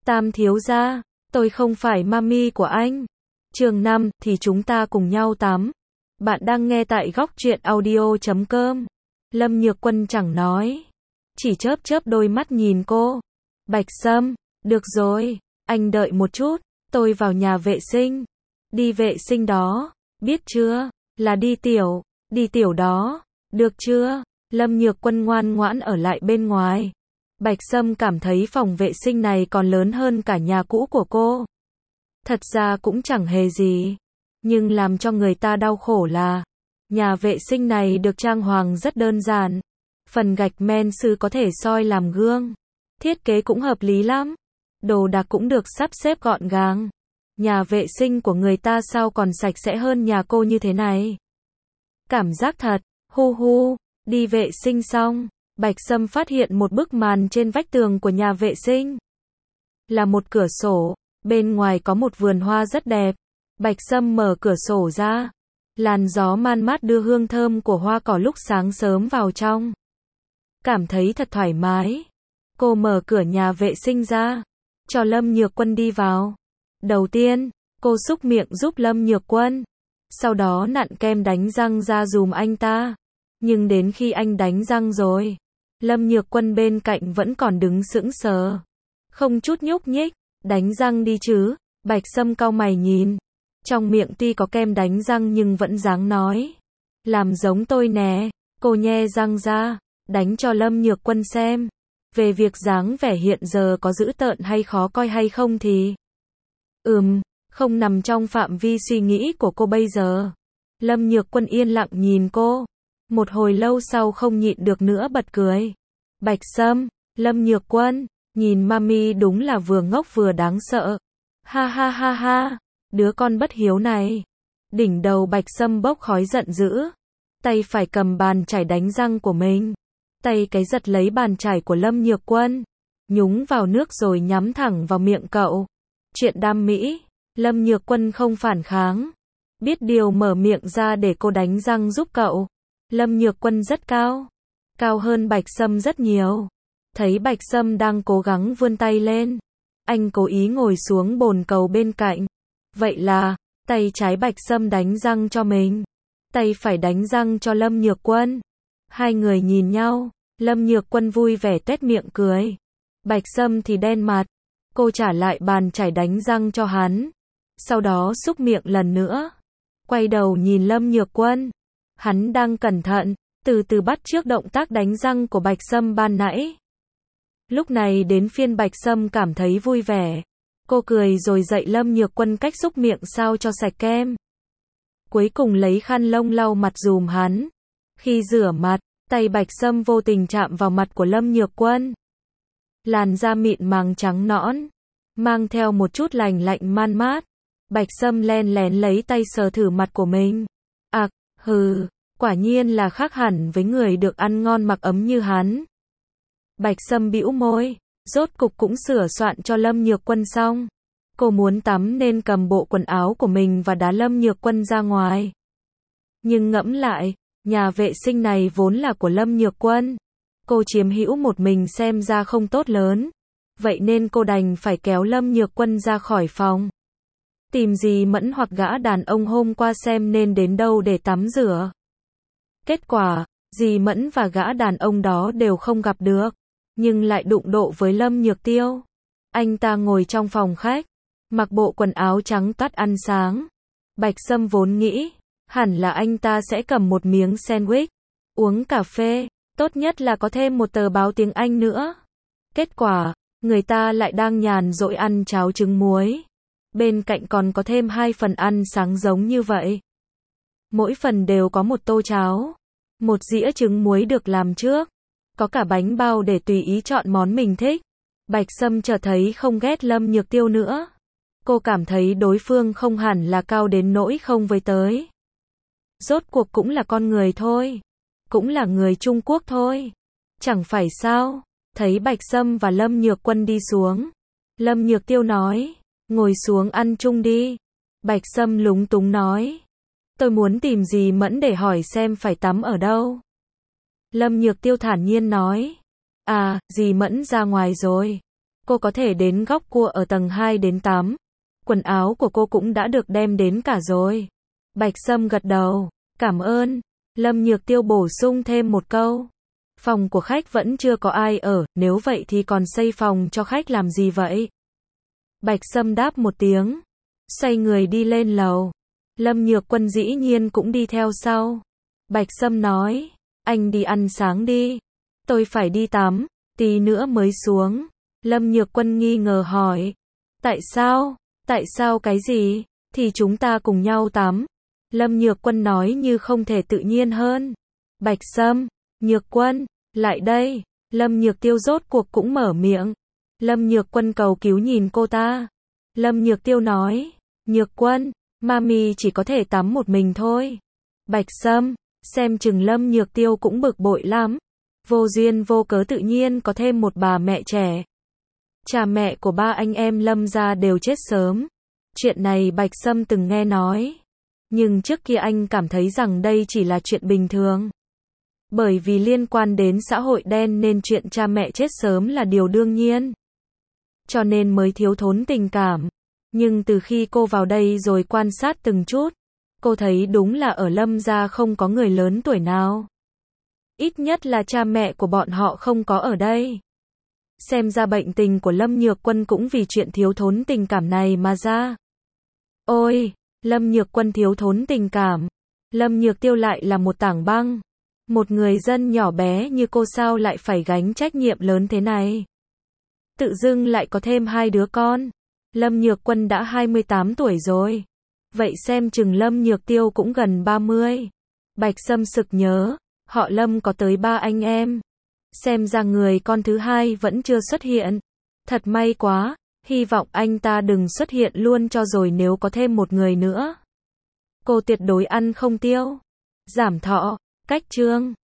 Tam thiếu gia, tôi không phải mami của anh. Chương 5, thì chúng ta cùng nhau tắm. Bạn đang nghe tại góc truyện audio.com. Lâm Nhược Quân chẳng nói, chỉ chớp chớp đôi mắt nhìn cô. Bạch Sâm, được rồi, anh đợi một chút, tôi vào nhà vệ sinh. Đi vệ sinh đó, biết chưa, là đi tiểu đó, được chưa? Lâm Nhược Quân ngoan ngoãn ở lại bên ngoài. Bạch Sâm cảm thấy phòng vệ sinh này còn lớn hơn cả nhà cũ của cô. Thật ra cũng chẳng hề gì, nhưng làm cho người ta đau khổ là nhà vệ sinh này được trang hoàng rất đơn giản. Phần gạch men sư có thể soi làm gương. Thiết kế cũng hợp lý lắm. Đồ đạc cũng được sắp xếp gọn gàng. Nhà vệ sinh của người ta sao còn sạch sẽ hơn nhà cô như thế này. Cảm giác thật, hu hu. Đi vệ sinh xong, Bạch Sâm phát hiện một bức màn trên vách tường của nhà vệ sinh. Là một cửa sổ, bên ngoài có một vườn hoa rất đẹp. Bạch Sâm mở cửa sổ ra. Làn gió man mát đưa hương thơm của hoa cỏ lúc sáng sớm vào trong. Cảm thấy thật thoải mái. Cô mở cửa nhà vệ sinh ra, cho Lâm Nhược Quân đi vào. Đầu tiên, cô súc miệng giúp Lâm Nhược Quân. Sau đó nặn kem đánh răng ra dùm anh ta. Nhưng đến khi anh đánh răng rồi, Lâm Nhược Quân bên cạnh vẫn còn đứng sững sờ, không chút nhúc nhích. Đánh răng đi chứ? Bạch Sâm cau mày nhìn. Trong miệng tuy có kem đánh răng nhưng vẫn dáng nói. Làm giống tôi nè. Cô nhe răng ra, đánh cho Lâm Nhược Quân xem. Về việc dáng vẻ hiện giờ có dữ tợn hay khó coi hay không thì không nằm trong phạm vi suy nghĩ của cô bây giờ. Lâm Nhược Quân yên lặng nhìn cô. Một hồi lâu sau không nhịn được nữa bật cười. Bạch Sâm, Lâm Nhược Quân, nhìn mami đúng là vừa ngốc vừa đáng sợ. Ha ha ha ha, đứa con bất hiếu này. Đỉnh đầu Bạch Sâm bốc khói giận dữ. Tay phải cầm bàn chải đánh răng của mình. Tay cái giật lấy bàn chải của Lâm Nhược Quân. Nhúng vào nước rồi nhắm thẳng vào miệng cậu. Chuyện đam mỹ, Lâm Nhược Quân không phản kháng. Biết điều mở miệng ra để cô đánh răng giúp cậu. Lâm Nhược Quân rất cao. Cao hơn Bạch Sâm rất nhiều. Thấy Bạch Sâm đang cố gắng vươn tay lên. Anh cố ý ngồi xuống bồn cầu bên cạnh. Vậy là, tay trái Bạch Sâm đánh răng cho mình. Tay phải đánh răng cho Lâm Nhược Quân. Hai người nhìn nhau. Lâm Nhược Quân vui vẻ tuét miệng cười. Bạch Sâm thì đen mặt. Cô trả lại bàn chải đánh răng cho hắn. Sau đó xúc miệng lần nữa. Quay đầu nhìn Lâm Nhược Quân. Hắn đang cẩn thận, từ từ bắt chước động tác đánh răng của Bạch Sâm ban nãy. Lúc này đến phiên Bạch Sâm cảm thấy vui vẻ. Cô cười rồi dạy Lâm Nhược Quân cách xúc miệng sao cho sạch kem. Cuối cùng lấy khăn lông lau mặt dùm hắn. Khi rửa mặt, tay Bạch Sâm vô tình chạm vào mặt của Lâm Nhược Quân. Làn da mịn màng trắng nõn, mang theo một chút lành lạnh man mát. Bạch Sâm len lén lấy tay sờ thử mặt của mình. Quả nhiên là khác hẳn với người được ăn ngon mặc ấm như hắn. Bạch Sâm bĩu môi, rốt cục cũng sửa soạn cho Lâm Nhược Quân xong. Cô muốn tắm nên cầm bộ quần áo của mình và đá Lâm Nhược Quân ra ngoài. Nhưng ngẫm lại, nhà vệ sinh này vốn là của Lâm Nhược Quân. Cô chiếm hữu một mình xem ra không tốt lớn. Vậy nên cô đành phải kéo Lâm Nhược Quân ra khỏi phòng. Tìm dì Mẫn hoặc gã đàn ông hôm qua xem nên đến đâu để tắm rửa. Kết quả, dì Mẫn và gã đàn ông đó đều không gặp được. Nhưng lại đụng độ với Lâm Nhược Tiêu. Anh ta ngồi trong phòng khách, mặc bộ quần áo trắng toát ăn sáng. Bạch Sâm vốn nghĩ, hẳn là anh ta sẽ cầm một miếng sandwich, uống cà phê, tốt nhất là có thêm một tờ báo tiếng Anh nữa. Kết quả, người ta lại đang nhàn rỗi ăn cháo trứng muối. Bên cạnh còn có thêm 2 phần ăn sáng giống như vậy. Mỗi phần đều có một tô cháo, một dĩa trứng muối được làm trước, có cả bánh bao để tùy ý chọn món mình thích. Bạch Sâm chợt thấy không ghét Lâm Nhược Tiêu nữa. Cô cảm thấy đối phương không hẳn là cao đến nỗi không với tới. Rốt cuộc cũng là con người thôi. Cũng là người Trung Quốc thôi. Chẳng phải sao? Thấy Bạch Sâm và Lâm Nhược Quân đi xuống. Lâm Nhược Tiêu nói, ngồi xuống ăn chung đi. Bạch Sâm lúng túng nói, tôi muốn tìm dì Mẫn để hỏi xem phải tắm ở đâu. Lâm Nhược Tiêu thản nhiên nói, dì Mẫn ra ngoài rồi. Cô có thể đến góc cua ở tầng 2 đến 8. Quần áo của cô cũng đã được đem đến cả rồi. Bạch Sâm gật đầu. Cảm ơn. Lâm Nhược Tiêu bổ sung thêm một câu. Phòng của khách vẫn chưa có ai ở, nếu vậy thì còn xây phòng cho khách làm gì vậy? Bạch Sâm đáp một tiếng. Xoay người đi lên lầu. Lâm Nhược Quân dĩ nhiên cũng đi theo sau. Bạch Sâm nói. Anh đi ăn sáng đi. Tôi phải đi tắm. Tí nữa mới xuống. Lâm Nhược Quân nghi ngờ hỏi. Tại sao? Tại sao cái gì? Thì chúng ta cùng nhau tắm. Lâm Nhược Quân nói như không thể tự nhiên hơn. Bạch Sâm, Nhược Quân, lại đây. Lâm Nhược Tiêu rốt cuộc cũng mở miệng. Lâm Nhược Quân cầu cứu nhìn cô ta. Lâm Nhược Tiêu nói. Nhược Quân, mami chỉ có thể tắm một mình thôi. Bạch Sâm, xem chừng Lâm Nhược Tiêu cũng bực bội lắm. Vô duyên vô cớ tự nhiên có thêm một bà mẹ trẻ. Cha mẹ của ba anh em Lâm gia đều chết sớm. Chuyện này Bạch Sâm từng nghe nói. Nhưng trước kia anh cảm thấy rằng đây chỉ là chuyện bình thường. Bởi vì liên quan đến xã hội đen nên chuyện cha mẹ chết sớm là điều đương nhiên. Cho nên mới thiếu thốn tình cảm. Nhưng từ khi cô vào đây rồi quan sát từng chút, cô thấy đúng là ở Lâm gia không có người lớn tuổi nào. Ít nhất là cha mẹ của bọn họ không có ở đây. Xem ra bệnh tình của Lâm Nhược Quân cũng vì chuyện thiếu thốn tình cảm này mà ra. Ôi, Lâm Nhược Quân thiếu thốn tình cảm. Lâm Nhược Tiêu lại là một tảng băng. Một người dân nhỏ bé như cô sao lại phải gánh trách nhiệm lớn thế này. Tự dưng lại có thêm 2 đứa con. Lâm Nhược Quân đã 28 tuổi rồi. Vậy xem chừng Lâm Nhược Tiêu cũng gần 30. Bạch Sâm sực nhớ, họ Lâm có tới 3 anh em. Xem ra người con thứ 2 vẫn chưa xuất hiện. Thật may quá, hy vọng anh ta đừng xuất hiện luôn cho rồi nếu có thêm một người nữa. Cô tuyệt đối ăn không tiêu. Giảm thọ, cách chương.